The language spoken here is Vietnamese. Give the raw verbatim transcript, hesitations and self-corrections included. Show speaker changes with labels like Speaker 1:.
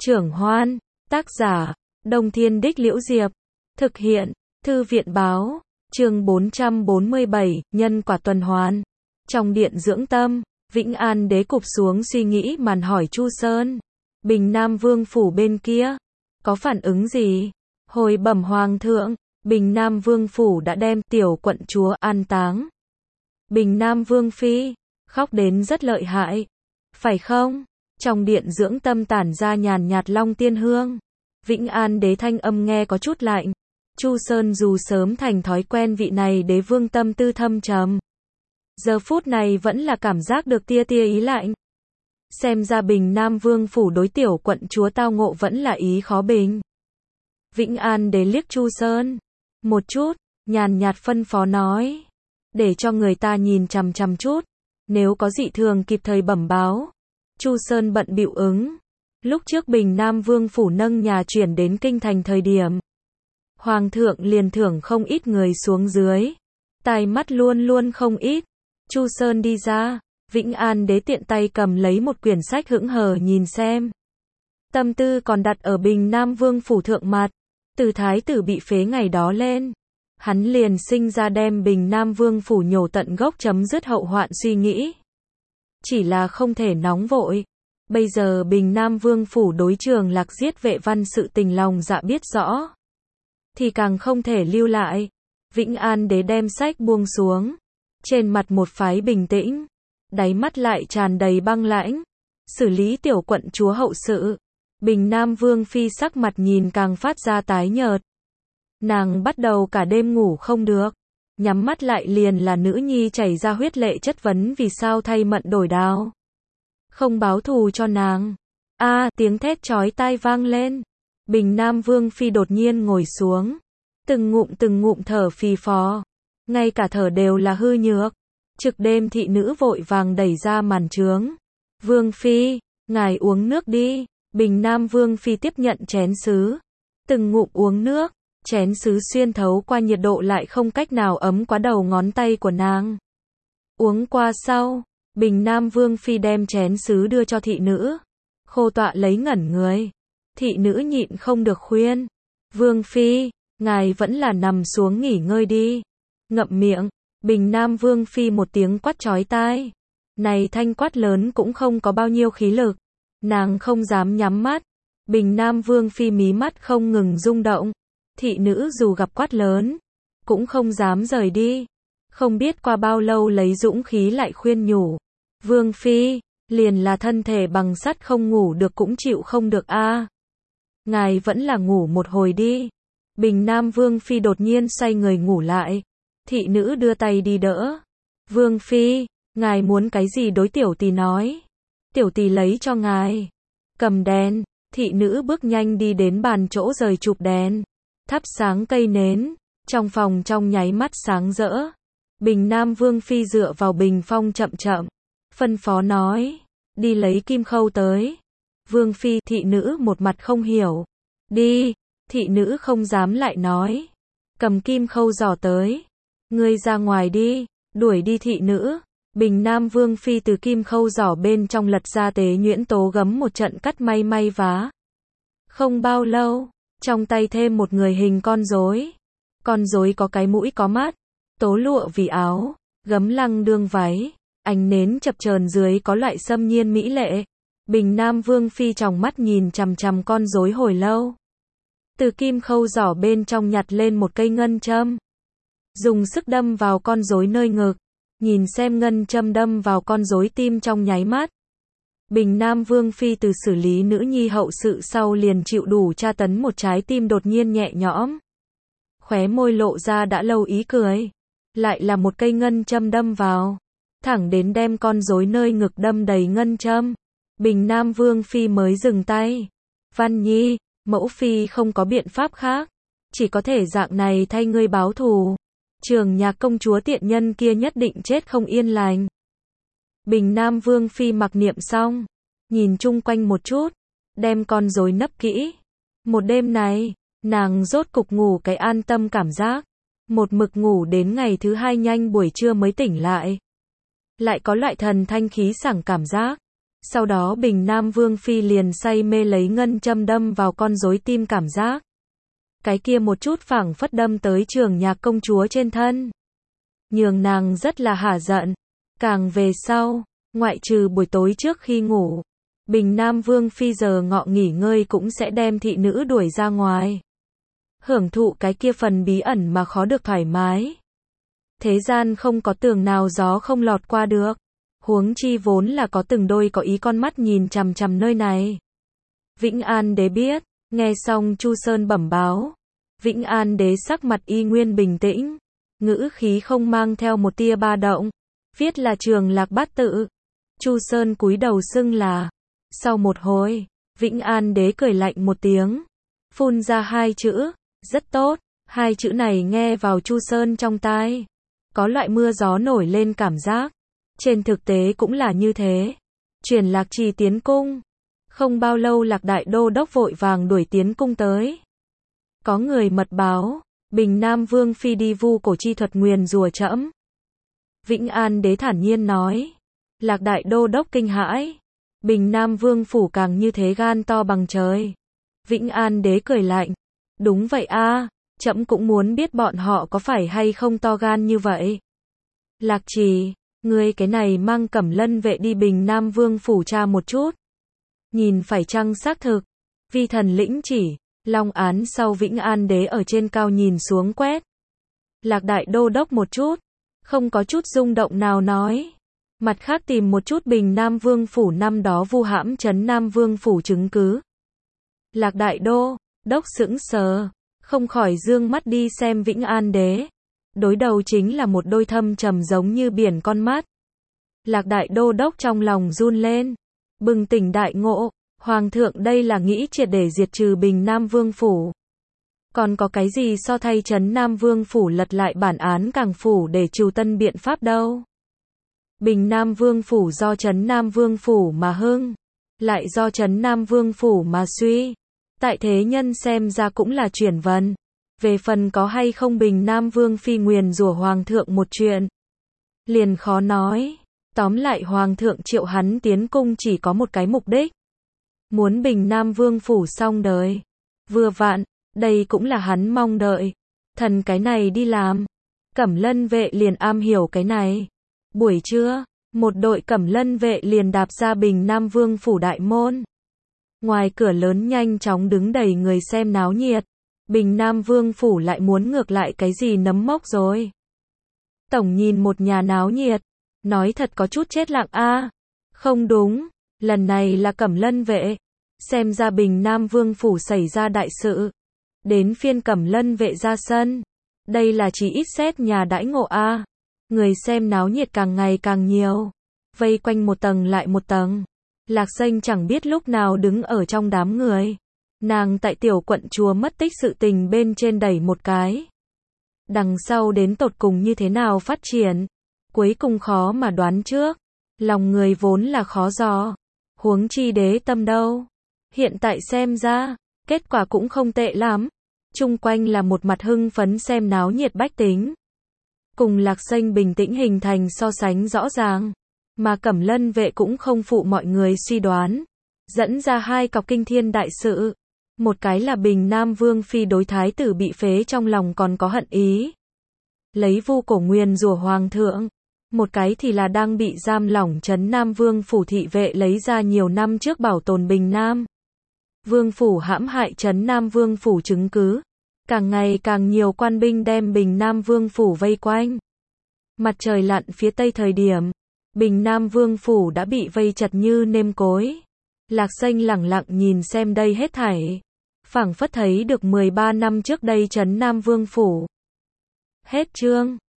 Speaker 1: Trưởng Hoan, tác giả, Đông Thiên Đích Liễu Diệp, thực hiện, Thư viện Báo, chương bốn trăm bốn mươi bảy, Nhân quả tuần hoàn. Trong điện dưỡng tâm, Vĩnh An đế cụp xuống suy nghĩ màn hỏi Chu Sơn. Bình Nam Vương phủ bên kia, có phản ứng gì? Hồi bẩm Hoàng thượng, Bình Nam Vương phủ đã đem tiểu quận chúa an táng. Bình Nam Vương phi, khóc đến rất lợi hại. Phải không? Trong điện dưỡng tâm tản ra nhàn nhạt long tiên hương. Vĩnh An đế thanh âm nghe có chút lạnh. Chu Sơn dù sớm thành thói quen vị này đế vương tâm tư thâm trầm, giờ phút này vẫn là cảm giác được tia tia ý lạnh. Xem ra Bình Nam Vương phủ đối tiểu quận chúa tao ngộ vẫn là ý khó bình. Vĩnh An đế liếc Chu Sơn một chút, nhàn nhạt phân phó nói, để cho người ta nhìn chằm chằm chút, nếu có dị thường kịp thời bẩm báo. Chu Sơn bận bịu ứng. Lúc trước Bình Nam Vương phủ nâng nhà chuyển đến kinh thành thời điểm, Hoàng thượng liền thưởng không ít người xuống dưới, tài mắt luôn luôn không ít. Chu Sơn đi ra, Vĩnh An đế tiện tay cầm lấy một quyển sách hững hờ nhìn xem. Tâm tư còn đặt ở Bình Nam Vương phủ thượng mặt. Từ thái tử bị phế ngày đó lên, hắn liền sinh ra đem Bình Nam Vương phủ nhổ tận gốc chấm dứt hậu hoạn suy nghĩ. Chỉ là không thể nóng vội. Bây giờ Bình Nam Vương phủ đối Trường Lạc giết vệ văn sự tình lòng dạ biết rõ, thì càng không thể lưu lại. Vĩnh An đế đem sách buông xuống, trên mặt một phái bình tĩnh, đáy mắt lại tràn đầy băng lãnh. Xử lý tiểu quận chúa hậu sự, Bình Nam Vương phi sắc mặt nhìn càng phát ra tái nhợt. Nàng bắt đầu cả đêm ngủ không được, nhắm mắt lại liền là nữ nhi chảy ra huyết lệ chất vấn vì sao thay mận đổi đao, không báo thù cho nàng. A, à, tiếng thét chói tai vang lên. Bình Nam Vương phi đột nhiên ngồi xuống, từng ngụm từng ngụm thở phì phò, ngay cả thở đều là hư nhược. Trực đêm thị nữ vội vàng đẩy ra màn trướng. Vương phi, ngài uống nước đi. Bình Nam Vương phi tiếp nhận chén sứ, từng ngụm uống nước. Chén sứ xuyên thấu qua nhiệt độ lại không cách nào ấm quá đầu ngón tay của nàng. Uống qua sau, Bình Nam Vương phi đem chén sứ đưa cho thị nữ. Khô tọa lấy ngẩn người. Thị nữ nhịn không được khuyên, Vương phi, ngài vẫn là nằm xuống nghỉ ngơi đi. Ngậm miệng. Bình Nam Vương phi một tiếng quát chói tai. Này thanh quát lớn cũng không có bao nhiêu khí lực. Nàng không dám nhắm mắt. Bình Nam Vương phi mí mắt không ngừng rung động. Thị nữ dù gặp quát lớn, cũng không dám rời đi. Không biết qua bao lâu lấy dũng khí lại khuyên nhủ. Vương phi, liền là thân thể bằng sắt không ngủ được cũng chịu không được a. À. Ngài vẫn là ngủ một hồi đi. Bình Nam Vương phi đột nhiên xoay người ngủ lại. Thị nữ đưa tay đi đỡ. Vương phi, ngài muốn cái gì đối tiểu tỳ nói. Tiểu tỳ lấy cho ngài. Cầm đèn. Thị nữ bước nhanh đi đến bàn chỗ rời chụp đèn, thắp sáng cây nến. Trong phòng trong nháy mắt sáng rỡ. Bình Nam Vương phi dựa vào bình phong chậm chậm, phân phó nói, đi lấy kim khâu tới. Vương phi, thị nữ một mặt không hiểu. Đi. Thị nữ không dám lại nói. Cầm kim khâu giỏ tới. Ngươi ra ngoài đi. Đuổi đi thị nữ. Bình Nam Vương phi từ kim khâu giỏ bên trong lật ra tế nhuyễn tố gấm một trận cắt may may vá. Không bao lâu, trong tay thêm một người hình con rối. Con rối có cái mũi có mắt, tố lụa vì áo, gấm lăng đương váy, ánh nến chập chờn dưới có loại xâm nhiên mỹ lệ. Bình Nam Vương phi tròng mắt nhìn chằm chằm con rối hồi lâu. Từ kim khâu giỏ bên trong nhặt lên một cây ngân châm, dùng sức đâm vào con rối nơi ngực. Nhìn xem ngân châm đâm vào con rối tim trong nháy mắt. Bình Nam Vương phi từ xử lý nữ nhi hậu sự sau liền chịu đủ tra tấn một trái tim đột nhiên nhẹ nhõm. Khóe môi lộ ra đã lâu ý cười. Lại là một cây ngân châm đâm vào, thẳng đến đem con rối nơi ngực đâm đầy ngân châm. Bình Nam Vương phi mới dừng tay. Văn Nhi, mẫu phi không có biện pháp khác, chỉ có thể dạng này thay ngươi báo thù. Trường Nhạc công chúa tiện nhân kia nhất định chết không yên lành. Bình Nam Vương phi mặc niệm xong, nhìn chung quanh một chút, đem con rối nấp kỹ. Một đêm này, nàng rốt cục ngủ cái an tâm cảm giác. Một mực ngủ đến ngày thứ hai nhanh buổi trưa mới tỉnh lại. Lại có loại thần thanh khí sảng cảm giác. Sau đó Bình Nam Vương Phi liền say mê lấy ngân châm đâm vào con rối tim cảm giác. Cái kia một chút phảng phất đâm tới Trường Nhạc công chúa trên thân. Nhường nàng rất là hả giận. Càng về sau, ngoại trừ buổi tối trước khi ngủ, Bình Nam Vương Phi giờ ngọ nghỉ ngơi cũng sẽ đem thị nữ đuổi ra ngoài. Hưởng thụ cái kia phần bí ẩn mà khó được thoải mái. Thế gian không có tường nào gió không lọt qua được. Huống chi vốn là có từng đôi có ý con mắt nhìn chằm chằm nơi này. Vĩnh An Đế biết, nghe xong Chu Sơn bẩm báo. Vĩnh An Đế sắc mặt y nguyên bình tĩnh, ngữ khí không mang theo một tia ba động. Viết là Trường Lạc Bát tự. Chu Sơn cúi đầu xưng là. Sau một hồi, Vĩnh An Đế cười lạnh một tiếng, phun ra hai chữ, rất tốt. Hai chữ này nghe vào Chu Sơn trong tai, có loại mưa gió nổi lên cảm giác. Trên thực tế cũng là như thế. Truyền Lạc Trì tiến cung. Không bao lâu Lạc Đại Đô Đốc vội vàng đuổi tiến cung tới. Có người mật báo, Bình Nam Vương Phi đi vu cổ chi thuật nguyền rủa trẫm. Vĩnh An Đế thản nhiên nói. Lạc Đại Đô Đốc kinh hãi. Bình Nam Vương phủ càng như thế gan to bằng trời. Vĩnh An Đế cười lạnh. Đúng vậy a, trẫm cũng muốn biết bọn họ có phải hay không to gan như vậy. Lạc Trì, ngươi cái này mang Cẩm Lân vệ đi Bình Nam Vương phủ tra một chút. Nhìn phải chăng xác thực. Vi thần lĩnh chỉ. Long án sau Vĩnh An Đế ở trên cao nhìn xuống quét. Lạc Đại Đô Đốc một chút, không có chút rung động nào nói. Mặt khác tìm một chút Bình Nam Vương phủ năm đó vu hãm trấn Nam Vương phủ chứng cứ. Lạc Đại Đô Đốc sững sờ, không khỏi dương mắt đi xem Vĩnh An Đế. Đối đầu chính là một đôi thâm trầm giống như biển con mắt. Lạc Đại Đô Đốc trong lòng run lên, bừng tỉnh đại ngộ. Hoàng thượng đây là nghĩ triệt để diệt trừ Bình Nam Vương phủ. Còn có cái gì so thay trấn Nam Vương phủ lật lại bản án càng phủ để trừ tân biện pháp đâu. Bình Nam Vương phủ do trấn Nam Vương phủ mà hưng, lại do trấn Nam Vương phủ mà suy. Tại thế nhân xem ra cũng là chuyển vần. Về phần có hay không Bình Nam Vương Phi nguyền rủa Hoàng thượng một chuyện, liền khó nói. Tóm lại Hoàng thượng triệu hắn tiến cung chỉ có một cái mục đích. Muốn Bình Nam Vương phủ xong đời. Vừa vặn, đây cũng là hắn mong đợi. Thần cái này đi làm. Cẩm Lân vệ liền am hiểu cái này. Buổi trưa, một đội Cẩm Lân vệ liền đạp ra Bình Nam Vương phủ đại môn. Ngoài cửa lớn nhanh chóng đứng đầy người xem náo nhiệt. Bình Nam Vương phủ lại muốn ngược lại cái gì nấm mốc rồi. Tổng nhìn một nhà náo nhiệt. Nói thật có chút chết lặng a. Không đúng. Lần này là Cẩm Lân vệ. Xem ra Bình Nam Vương phủ xảy ra đại sự. Đến phiên Cẩm Lân vệ ra sân. Đây là chỉ ít xét nhà đãi ngộ a. Người xem náo nhiệt càng ngày càng nhiều. Vây quanh một tầng lại một tầng. Lạc Xanh chẳng biết lúc nào đứng ở trong đám người. Nàng tại tiểu quận chùa mất tích sự tình bên trên đẩy một cái. Đằng sau đến tột cùng như thế nào phát triển. Cuối cùng khó mà đoán trước. Lòng người vốn là khó dò. Huống chi đế tâm đâu. Hiện tại xem ra, kết quả cũng không tệ lắm. Chung quanh là một mặt hưng phấn xem náo nhiệt bách tính. Cùng Lạc Xanh bình tĩnh hình thành so sánh rõ ràng. Mà Cẩm Lân vệ cũng không phụ mọi người suy đoán. Dẫn ra hai cọc kinh thiên đại sự. Một cái là Bình Nam Vương Phi đối thái tử bị phế trong lòng còn có hận ý. Lấy vu cổ nguyền rủa Hoàng thượng. Một cái thì là đang bị giam lỏng trấn Nam Vương phủ thị vệ lấy ra nhiều năm trước bảo tồn Bình Nam Vương phủ hãm hại trấn Nam Vương phủ chứng cứ. Càng ngày càng nhiều quan binh đem Bình Nam Vương phủ vây quanh. Mặt trời lặn phía tây thời điểm, Bình Nam Vương phủ đã bị vây chặt như nêm cối. Lạc Xanh lẳng lặng nhìn xem đây hết thảy, phảng phất thấy được mười ba năm trước đây trấn Nam Vương phủ. Hết chương.